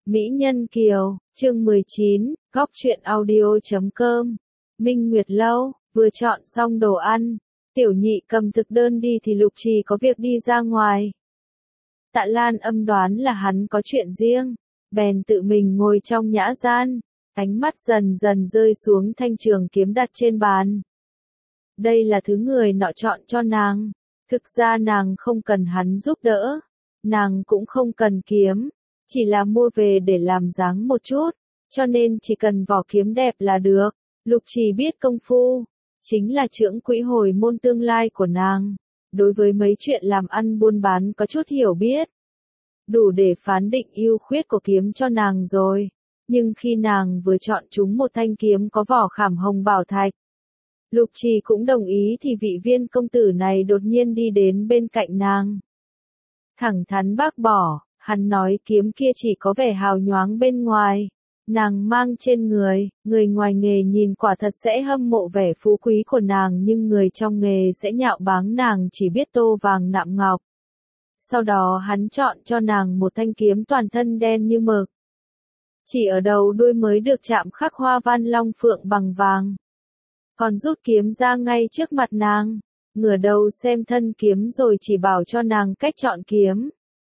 Mỹ Nhân Kiều, chương 19, góc truyện audio.com. Minh Nguyệt Lâu, vừa chọn xong đồ ăn, Tiểu Nhị cầm thực đơn đi thì Lục Trì có việc đi ra ngoài. Tạ Lan Âm đoán là hắn có chuyện riêng, bèn tự mình ngồi trong nhã gian, ánh mắt dần dần rơi xuống thanh trường kiếm đặt trên bàn. Đây là thứ người nọ chọn cho nàng, thực ra nàng không cần hắn giúp đỡ, nàng cũng không cần kiếm, chỉ là mua về để làm dáng một chút, cho nên chỉ cần vỏ kiếm đẹp là được. Lục Trì biết công phu, chính là trưởng quỹ hồi môn tương lai của nàng, đối với mấy chuyện làm ăn buôn bán có chút hiểu biết, đủ để phán định ưu khuyết của kiếm cho nàng rồi. Nhưng khi nàng vừa chọn chúng một thanh kiếm có vỏ khảm hồng bảo thạch, Lục Trì cũng đồng ý thì vị Viên công tử này đột nhiên đi đến bên cạnh nàng. Thẳng thắn bác bỏ, hắn nói kiếm kia chỉ có vẻ hào nhoáng bên ngoài, nàng mang trên người, người ngoài nghề nhìn quả thật sẽ hâm mộ vẻ phú quý của nàng, nhưng người trong nghề sẽ nhạo báng nàng chỉ biết tô vàng nạm ngọc. Sau đó hắn chọn cho nàng một thanh kiếm toàn thân đen như mực, chỉ ở đầu đuôi mới được chạm khắc hoa văn long phượng bằng vàng. Còn rút kiếm ra ngay trước mặt nàng, ngửa đầu xem thân kiếm rồi chỉ bảo cho nàng cách chọn kiếm.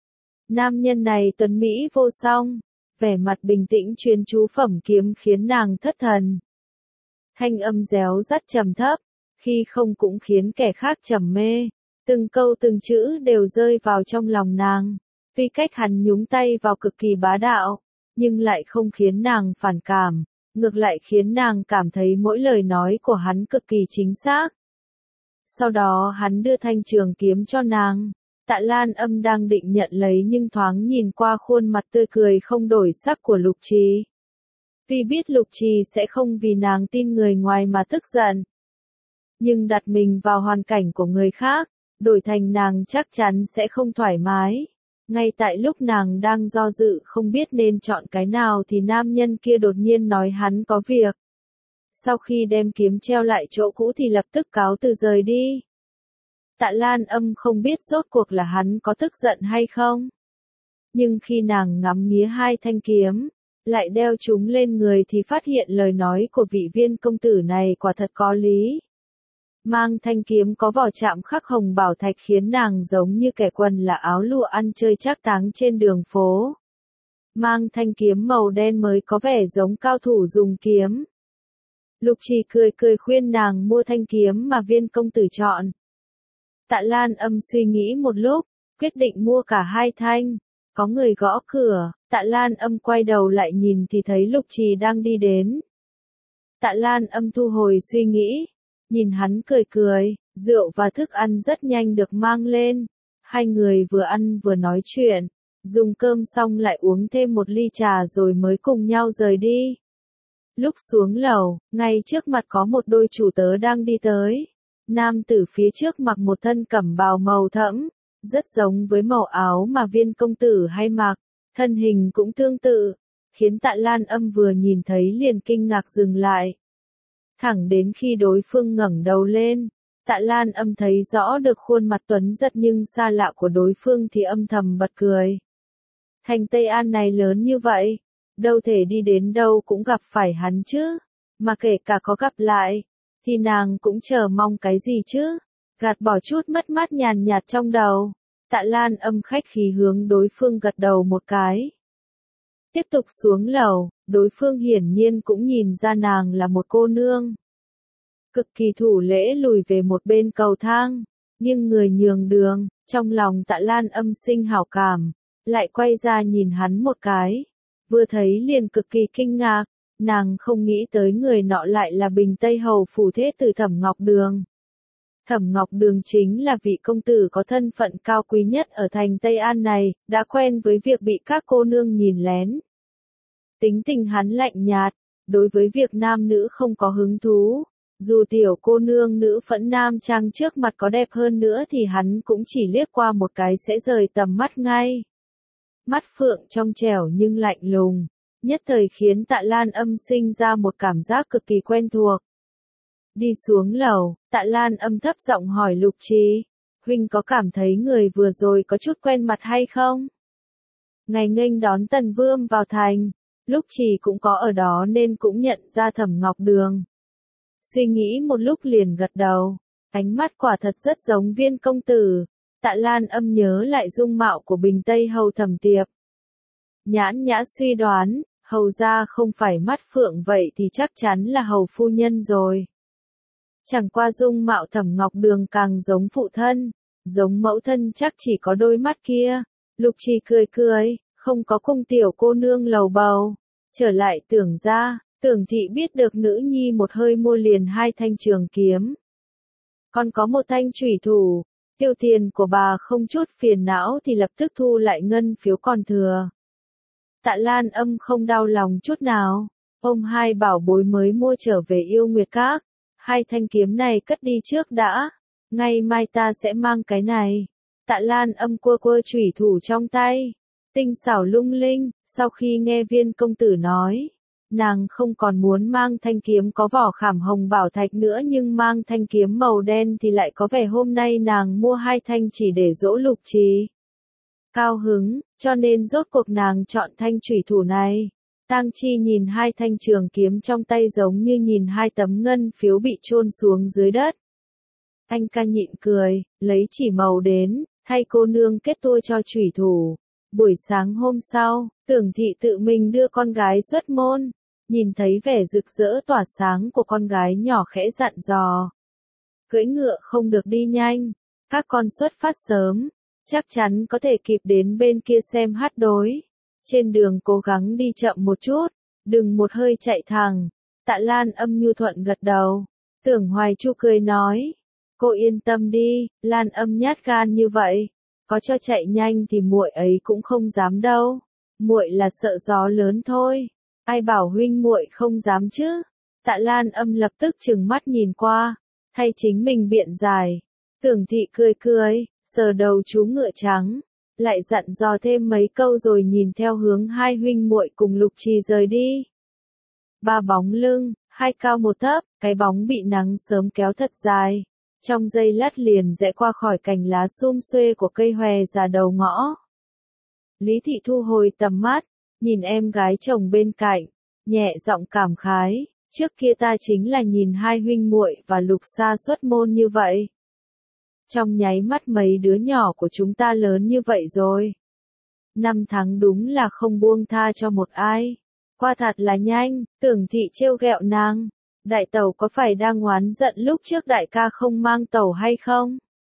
Nam nhân này tuấn mỹ vô song, vẻ mặt bình tĩnh chuyên chú phẩm kiếm khiến nàng thất thần. Thanh âm réo rắt trầm thấp, khi không cũng khiến kẻ khác trầm mê, từng câu từng chữ đều rơi vào trong lòng nàng. Tuy cách hắn nhúng tay vào cực kỳ bá đạo, nhưng lại không khiến nàng phản cảm, ngược lại khiến nàng cảm thấy mỗi lời nói của hắn cực kỳ chính xác. Sau đó hắn đưa thanh trường kiếm cho nàng. Tạ Lan Âm đang định nhận lấy nhưng thoáng nhìn qua khuôn mặt tươi cười không đổi sắc của Lục Trì. Vì biết Lục Trì sẽ không vì nàng tin người ngoài mà tức giận, nhưng đặt mình vào hoàn cảnh của người khác, đổi thành nàng chắc chắn sẽ không thoải mái. Ngay tại lúc nàng đang do dự không biết nên chọn cái nào thì nam nhân kia đột nhiên nói hắn có việc. Sau khi đem kiếm treo lại chỗ cũ thì lập tức cáo từ rời đi. Tạ Lan Âm không biết rốt cuộc là hắn có tức giận hay không. Nhưng khi nàng ngắm nghía hai thanh kiếm, lại đeo chúng lên người thì phát hiện lời nói của vị Viên công tử này quả thật có lý. Mang thanh kiếm có vỏ chạm khắc hồng bảo thạch khiến nàng giống như kẻ quần là áo lụa ăn chơi trác táng trên đường phố. Mang thanh kiếm màu đen mới có vẻ giống cao thủ dùng kiếm. Lục Trì cười cười khuyên nàng mua thanh kiếm mà Viên công tử chọn. Tạ Lan Âm suy nghĩ một lúc, quyết định mua cả hai thanh. Có người gõ cửa, Tạ Lan Âm quay đầu lại nhìn thì thấy Lục Trì đang đi đến. Tạ Lan Âm thu hồi suy nghĩ, nhìn hắn cười cười, rượu và thức ăn rất nhanh được mang lên. Hai người vừa ăn vừa nói chuyện, dùng cơm xong lại uống thêm một ly trà rồi mới cùng nhau rời đi. Lúc xuống lầu, ngay trước mặt có một đôi chủ tớ đang đi tới. Nam tử phía trước mặc một thân cẩm bào màu thẫm, rất giống với màu áo mà Viên công tử hay mặc, thân hình cũng tương tự, khiến Tạ Lan Âm vừa nhìn thấy liền kinh ngạc dừng lại. Thẳng đến khi đối phương ngẩng đầu lên, Tạ Lan Âm thấy rõ được khuôn mặt tuấn giật nhưng xa lạ của đối phương thì âm thầm bật cười. Thành Tây An này lớn như vậy, đâu thể đi đến đâu cũng gặp phải hắn chứ, mà kể cả có gặp lại, thì nàng cũng chờ mong cái gì chứ, gạt bỏ chút mất mát nhàn nhạt trong đầu. Tạ Lan Âm khách khí hướng đối phương gật đầu một cái. Tiếp tục xuống lầu, đối phương hiển nhiên cũng nhìn ra nàng là một cô nương. Cực kỳ thủ lễ lùi về một bên cầu thang, nhưng người nhường đường, trong lòng Tạ Lan Âm sinh hảo cảm, lại quay ra nhìn hắn một cái. Vừa thấy liền cực kỳ kinh ngạc, nàng không nghĩ tới người nọ lại là Bình Tây Hầu phủ thế tử Thẩm Ngọc Đường. Thẩm Ngọc Đường chính là vị công tử có thân phận cao quý nhất ở thành Tây An này, đã quen với việc bị các cô nương nhìn lén. Tính tình hắn lạnh nhạt, đối với việc nam nữ không có hứng thú, dù tiểu cô nương nữ phẫn nam trang trước mặt có đẹp hơn nữa thì hắn cũng chỉ liếc qua một cái sẽ rời tầm mắt ngay. Mắt phượng trong trẻo nhưng lạnh lùng, nhất thời khiến Tạ Lan Âm sinh ra một cảm giác cực kỳ quen thuộc. Đi xuống lầu, Tạ Lan Âm thấp giọng hỏi Lục Trì, huynh có cảm thấy người vừa rồi có chút quen mặt hay không? Ngày nghênh đón Tần Vương vào thành, Lục Trì cũng có ở đó nên cũng nhận ra Thẩm Ngọc Đường. Suy nghĩ một lúc liền gật đầu, ánh mắt quả thật rất giống Viên công tử. Tạ Lan Âm nhớ lại dung mạo của Bình Tây hầu Thẩm Tiệp. Nhãn nhã suy đoán, hầu ra không phải mắt phượng vậy thì chắc chắn là hầu phu nhân rồi. Chẳng qua dung mạo Thẩm Ngọc Đường càng giống phụ thân, giống mẫu thân chắc chỉ có đôi mắt kia. Lục Trì cười cười, không có cung tiểu cô nương lầu bầu. Trở lại Tưởng gia, Tưởng thị biết được nữ nhi một hơi mua liền 2 thanh trường kiếm. Còn có 1 thanh chủy thủ, tiêu tiền của bà không chút phiền não thì lập tức thu lại ngân phiếu còn thừa. Tạ Lan Âm không đau lòng chút nào, ôm 2 bảo bối mới mua trở về Yêu Nguyệt Các. 2 thanh kiếm này cất đi trước đã, ngày mai ta sẽ mang cái này. Tạ Lan Âm cua cua chủy thủ trong tay, tinh xảo lung linh. Sau khi nghe Viên công tử nói, nàng không còn muốn mang thanh kiếm có vỏ khảm hồng bảo thạch nữa, nhưng mang thanh kiếm màu đen thì lại có vẻ hôm nay nàng mua 2 thanh chỉ để dỗ Lục Trì. Cao hứng, cho nên rốt cuộc nàng chọn thanh chủy thủ này. Tang Chi nhìn 2 thanh trường kiếm trong tay giống như nhìn 2 tấm ngân phiếu bị chôn xuống dưới đất. Anh ca nhịn cười, lấy chỉ màu đến, thay cô nương kết tôi cho chủy thủ. Buổi sáng hôm sau, Tưởng thị tự mình đưa con gái xuất môn, nhìn thấy vẻ rực rỡ tỏa sáng của con gái nhỏ khẽ dặn dò. Cưỡi ngựa không được đi nhanh, các con xuất phát sớm, chắc chắn có thể kịp đến bên kia xem hát đối. Trên đường cố gắng đi chậm một chút, đừng một hơi chạy thẳng. Tạ Lan Âm nhu thuận gật đầu. Tưởng Hoài Chu cười nói, cô yên tâm đi, Lan Âm nhát gan như vậy, có cho chạy nhanh thì muội ấy cũng không dám đâu. Muội là sợ gió lớn thôi, ai bảo huynh muội không dám chứ. Tạ Lan Âm lập tức trừng mắt nhìn qua, thay chính mình biện giải. Tưởng thị cười cười, sờ đầu chú ngựa trắng, lại dặn dò thêm mấy câu rồi nhìn theo hướng 2 huynh muội cùng Lục Trì rời đi. 3 bóng lưng, 2 cao 1 thấp, cái bóng bị nắng sớm kéo thật dài, trong giây lát liền rẽ qua khỏi cành lá sum xuê của cây hòe già đầu ngõ. Lý Thị thu hồi tầm mắt, nhìn em gái chồng bên cạnh, nhẹ giọng cảm khái, trước kia ta chính là nhìn 2 huynh muội và Lục Sa xuất môn như vậy. Trong nháy mắt mấy đứa nhỏ của chúng ta lớn như vậy rồi. 5 tháng đúng là không buông tha cho một ai. Qua thật là nhanh. Tưởng thị trêu ghẹo nàng. Đại tẩu có phải đang oán giận lúc trước đại ca không mang tẩu hay không?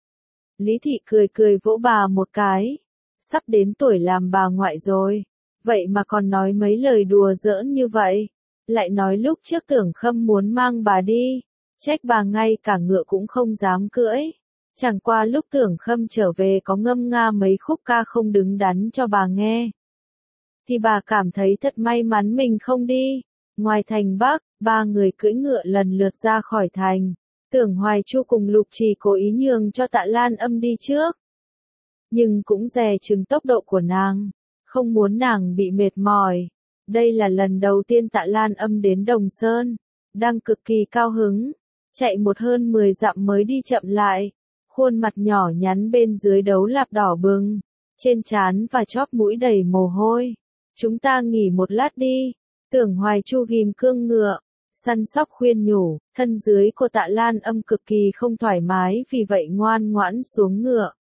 Lý Thị cười cười vỗ bà một cái. Sắp đến tuổi làm bà ngoại rồi. Vậy mà còn nói mấy lời đùa giỡn như vậy. Lại nói lúc trước Tưởng Khâm muốn mang bà đi. Trách bà ngay cả ngựa cũng không dám cưỡi. Chẳng qua lúc Tưởng Khâm trở về có ngâm nga mấy khúc ca không đứng đắn cho bà nghe. Thì bà cảm thấy thật may mắn mình không đi. Ngoài thành Bắc, 3 người cưỡi ngựa lần lượt ra khỏi thành. Tưởng Hoài Chu cùng Lục Trì cố ý nhường cho Tạ Lan Âm đi trước. Nhưng cũng dè chừng tốc độ của nàng, không muốn nàng bị mệt mỏi. Đây là lần đầu tiên Tạ Lan Âm đến Đồng Sơn, đang cực kỳ cao hứng. Chạy hơn 10 dặm mới đi chậm lại. Khuôn mặt nhỏ nhắn bên dưới đấu lạp đỏ bừng, trên trán và chóp mũi đầy mồ hôi. Chúng ta nghỉ một lát đi. Tưởng Hoài Chu ghim cương ngựa, săn sóc khuyên nhủ, thân dưới của Tạ Lan Âm cực kỳ không thoải mái vì vậy ngoan ngoãn xuống ngựa.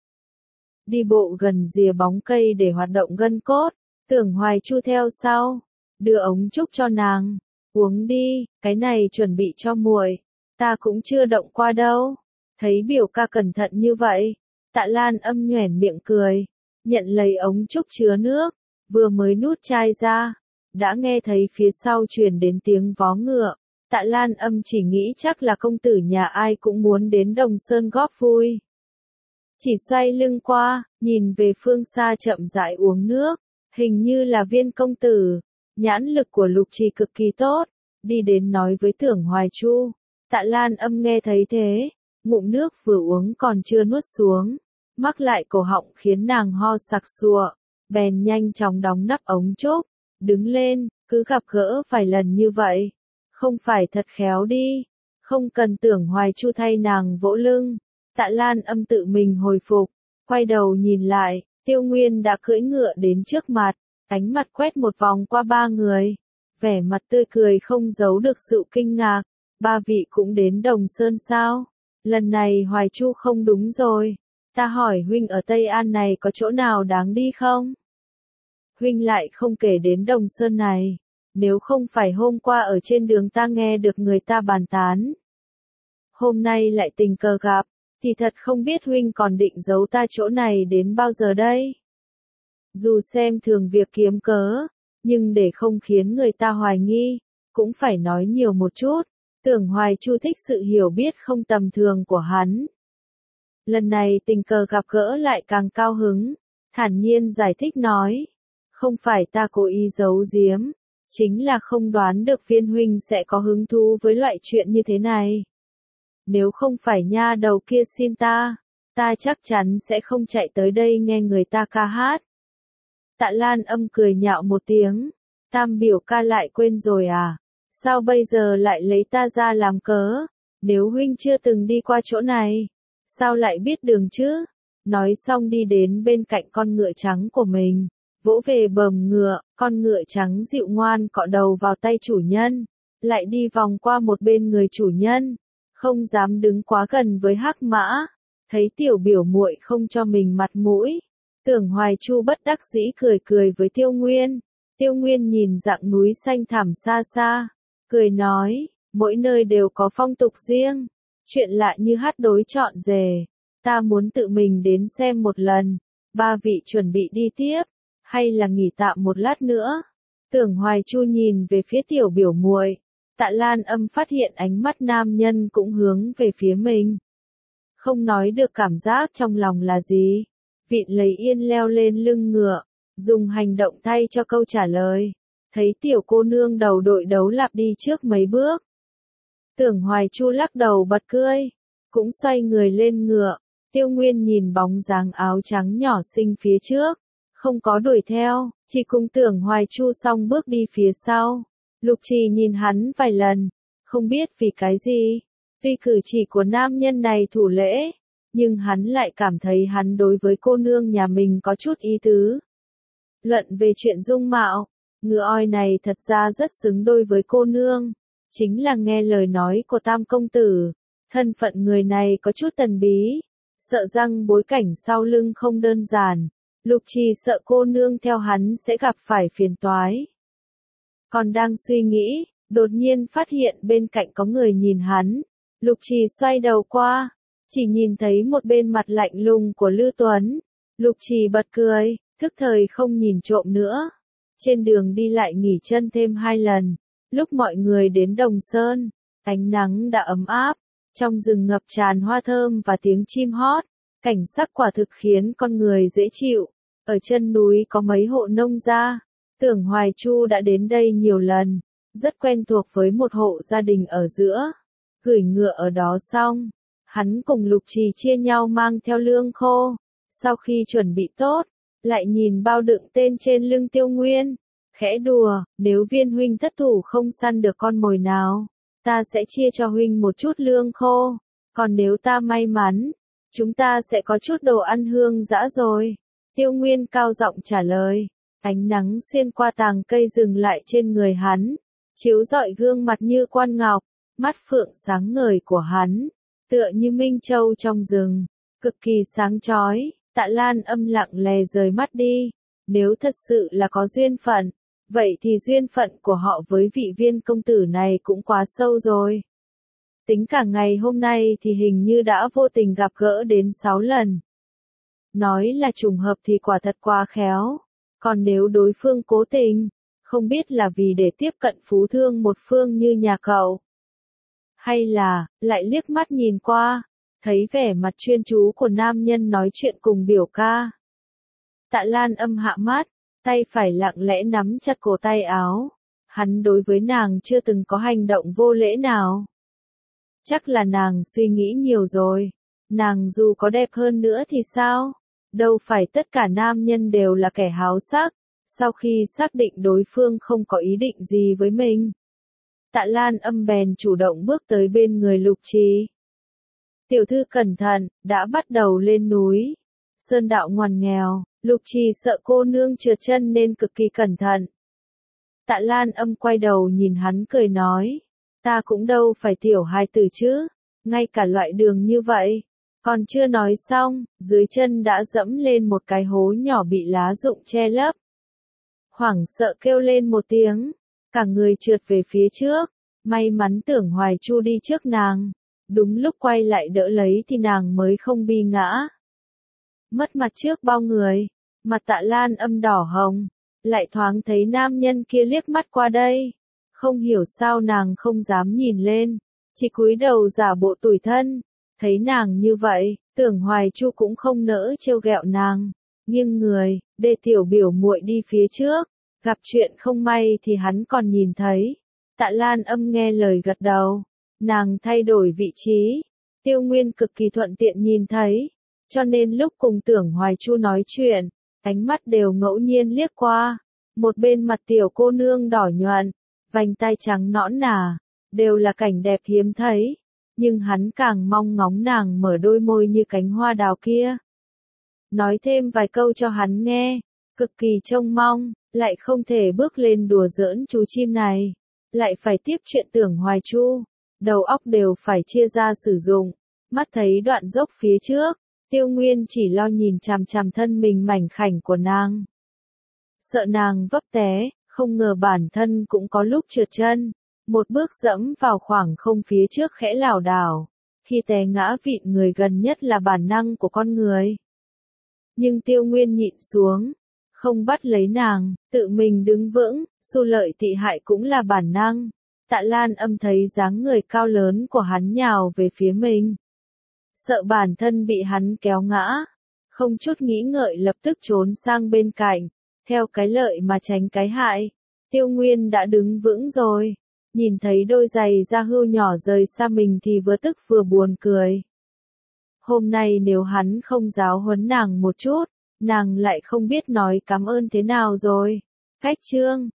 Đi bộ gần rìa bóng cây để hoạt động gân cốt, Tưởng Hoài Chu theo sau, đưa ống trúc cho nàng, uống đi, cái này chuẩn bị cho muội, ta cũng chưa động qua đâu. Thấy biểu ca cẩn thận như vậy, Tạ Lan Âm nhoẻn miệng cười, nhận lấy ống trúc chứa nước, vừa mới nút chai ra, đã nghe thấy phía sau truyền đến tiếng vó ngựa. Tạ Lan Âm chỉ nghĩ chắc là công tử nhà ai cũng muốn đến Đồng Sơn góp vui. Chỉ xoay lưng qua, nhìn về phương xa chậm rãi uống nước, hình như là Viên công tử. Nhãn lực của Lục Trì cực kỳ tốt, đi đến nói với Tưởng Hoài Chu. Tạ Lan Âm nghe thấy thế, ngụm nước vừa uống còn chưa nuốt xuống, mắc lại cổ họng khiến nàng ho sặc sụa, bèn nhanh chóng đóng nắp ống trúc, đứng lên, cứ gặp gỡ vài lần như vậy, không phải thật khéo đi, không cần Tưởng Hoài Chu thay nàng vỗ lưng. Tạ Lan Âm tự mình hồi phục, quay đầu nhìn lại, Tiêu Nguyên đã cưỡi ngựa đến trước mặt, Ánh mặt quét một vòng qua ba người. Vẻ mặt tươi cười không giấu được sự kinh ngạc. Ba vị cũng đến Đồng Sơn sao? Lần này Hoài Chu không đúng rồi. Ta hỏi huynh ở Tây An này có chỗ nào đáng đi không? Huynh lại không kể đến Đồng Sơn này. Nếu không phải hôm qua ở trên đường ta nghe được người ta bàn tán. Hôm nay lại tình cờ gặp, thì thật không biết huynh còn định giấu ta chỗ này đến bao giờ đây? Dù xem thường việc kiếm cớ, nhưng để không khiến người ta hoài nghi, cũng phải nói nhiều một chút. Tưởng Hoài Chu thích sự hiểu biết không tầm thường của hắn. Lần này tình cờ gặp gỡ lại càng cao hứng, thản nhiên giải thích nói. Không phải ta cố ý giấu giếm, chính là không đoán được Viên huynh sẽ có hứng thú với loại chuyện như thế này. Nếu không phải nha đầu kia xin ta chắc chắn sẽ không chạy tới đây nghe người ta ca hát. Tạ Lan Âm cười nhạo một tiếng. Tam biểu ca lại quên rồi à? Sao bây giờ lại lấy ta ra làm cớ? Nếu huynh chưa từng đi qua chỗ này, sao lại biết đường chứ? Nói xong đi đến bên cạnh con ngựa trắng của mình, vỗ về bờm ngựa, con ngựa trắng dịu ngoan cọ đầu vào tay chủ nhân, lại đi vòng qua một bên người chủ nhân, không dám đứng quá gần với Hắc Mã. Thấy tiểu biểu muội không cho mình mặt mũi, Tưởng Hoài Chu bất đắc dĩ cười cười với Tiêu Nguyên. Tiêu Nguyên nhìn dạng núi xanh thẳm xa xa, cười nói, mỗi nơi đều có phong tục riêng, chuyện lạ như hát đối chọn rể, ta muốn tự mình đến xem một lần. Ba vị chuẩn bị đi tiếp, hay là nghỉ tạm một lát nữa? Tưởng Hoài Chu nhìn về phía tiểu biểu muội. Tạ Lan Âm phát hiện ánh mắt nam nhân cũng hướng về phía mình. Không nói được cảm giác trong lòng là gì. Vịn lấy yên leo lên lưng ngựa, dùng hành động thay cho câu trả lời. Thấy tiểu cô nương đầu đội đấu lạp đi trước mấy bước. Tưởng Hoài Chu lắc đầu bật cười, cũng xoay người lên ngựa. Tiêu Nguyên nhìn bóng dáng áo trắng nhỏ xinh phía trước, không có đuổi theo, chỉ cùng Tưởng Hoài Chu song bước đi phía sau. Lục Trì nhìn hắn vài lần, không biết vì cái gì. Tuy cử chỉ của nam nhân này thủ lễ, nhưng hắn lại cảm thấy hắn đối với cô nương nhà mình có chút ý tứ. Luận về chuyện dung mạo, ngựa oi này thật ra rất xứng đôi với cô nương. Chính là nghe lời nói của Tam công tử, thân phận người này có chút thần bí, sợ rằng bối cảnh sau lưng không đơn giản. Lục Trì sợ cô nương theo hắn sẽ gặp phải phiền toái. Còn đang suy nghĩ, đột nhiên phát hiện bên cạnh có người nhìn hắn. Lục Trì xoay đầu qua, chỉ nhìn thấy một bên mặt lạnh lùng của Lư Tuấn. Lục Trì bật cười, thức thời không nhìn trộm nữa. Trên đường đi lại nghỉ chân thêm 2 lần. Lúc mọi người đến Đồng Sơn, ánh nắng đã ấm áp, trong rừng ngập tràn hoa thơm và tiếng chim hót. Cảnh sắc quả thực khiến con người dễ chịu. Ở chân núi có mấy hộ nông gia. Tưởng Hoài Chu đã đến đây nhiều lần, rất quen thuộc với một hộ gia đình ở giữa. Gửi ngựa ở đó xong, hắn cùng Lục Trì chia nhau mang theo lương khô. Sau khi chuẩn bị tốt, lại nhìn bao đựng tên trên lưng Tiêu Nguyên, khẽ đùa, nếu Viên huynh thất thủ không săn được con mồi nào, ta sẽ chia cho huynh một chút lương khô, còn nếu ta may mắn, chúng ta sẽ có chút đồ ăn hương dã rồi. Tiêu Nguyên cao giọng trả lời. Ánh nắng xuyên qua tàng cây dừng lại trên người hắn, chiếu rọi gương mặt như quan ngọc, mắt phượng sáng ngời của hắn, tựa như minh châu trong rừng, cực kỳ sáng chói. Tạ Lan Âm lặng lè rời mắt đi. Nếu thật sự là có duyên phận, vậy thì duyên phận của họ với vị Viên công tử này cũng quá sâu rồi. Tính cả ngày hôm nay thì hình như đã vô tình gặp gỡ đến 6 lần. Nói là trùng hợp thì quả thật quá khéo. Còn nếu đối phương cố tình, không biết là vì để tiếp cận phú thương một phương như nhà cậu, hay là, lại liếc mắt nhìn qua, thấy vẻ mặt chuyên chú của nam nhân nói chuyện cùng biểu ca. Tạ Lan Âm hạ mắt, tay phải lặng lẽ nắm chặt cổ tay áo. Hắn đối với nàng chưa từng có hành động vô lễ nào. Chắc là nàng suy nghĩ nhiều rồi. Nàng dù có đẹp hơn nữa thì sao? Đâu phải tất cả nam nhân đều là kẻ háo sắc. Sau khi xác định đối phương không có ý định gì với mình, Tạ Lan Âm bèn chủ động bước tới bên người Lục Trì. Tiểu thư cẩn thận, đã bắt đầu lên núi. Sơn đạo ngoằn nghèo, Lục Trì sợ cô nương trượt chân nên cực kỳ cẩn thận. Tạ Lan Âm quay đầu nhìn hắn cười nói, ta cũng đâu phải tiểu hài tử chứ, ngay cả loại đường như vậy. Còn chưa nói xong, dưới chân đã dẫm lên một cái hố nhỏ bị lá rụng che lấp. Hoảng sợ kêu lên một tiếng, cả người trượt về phía trước, may mắn Tưởng Hoài Chu đi trước nàng, đúng lúc quay lại đỡ lấy thì nàng mới không bị ngã. Mất mặt trước bao người, mặt Tạ Lan Âm đỏ hồng, lại thoáng thấy nam nhân kia liếc mắt qua đây, không hiểu sao nàng không dám nhìn lên, chỉ cúi đầu giả bộ tủi thân. Thấy nàng như vậy, Tưởng Hoài Chu cũng không nỡ trêu ghẹo nàng, nghiêng người, để tiểu biểu muội đi phía trước, gặp chuyện không may thì hắn còn nhìn thấy. Tạ Lan Âm nghe lời gật đầu, nàng thay đổi vị trí, Tiêu Nguyên cực kỳ thuận tiện nhìn thấy, cho nên lúc cùng Tưởng Hoài Chu nói chuyện, ánh mắt đều ngẫu nhiên liếc qua, một bên mặt tiểu cô nương đỏ nhuận, vành tai trắng nõn nà, đều là cảnh đẹp hiếm thấy. Nhưng hắn càng mong ngóng nàng mở đôi môi như cánh hoa đào kia. Nói thêm vài câu cho hắn nghe, cực kỳ trông mong, lại không thể bước lên đùa giỡn chú chim này, lại phải tiếp chuyện Tưởng Hoài Chu, đầu óc đều phải chia ra sử dụng, mắt thấy đoạn dốc phía trước, Tiêu Nguyên chỉ lo nhìn chằm chằm thân mình mảnh khảnh của nàng. Sợ nàng vấp té, không ngờ bản thân cũng có lúc trượt chân. Một bước dẫm vào khoảng không phía trước khẽ lảo đảo, khi té ngã vịn người gần nhất là bản năng của con người. Nhưng Tiêu Nguyên nhịn xuống, không bắt lấy nàng, tự mình đứng vững, xu lợi tị hại cũng là bản năng. Tạ Lan Âm thấy dáng người cao lớn của hắn nhào về phía mình. Sợ bản thân bị hắn kéo ngã, không chút nghĩ ngợi lập tức trốn sang bên cạnh, theo cái lợi mà tránh cái hại. Tiêu Nguyên đã đứng vững rồi. Nhìn thấy đôi giày da hưu nhỏ rời xa mình thì vừa tức vừa buồn cười. Hôm nay nếu hắn không giáo huấn nàng một chút, nàng lại không biết nói cảm ơn thế nào rồi. Khách chương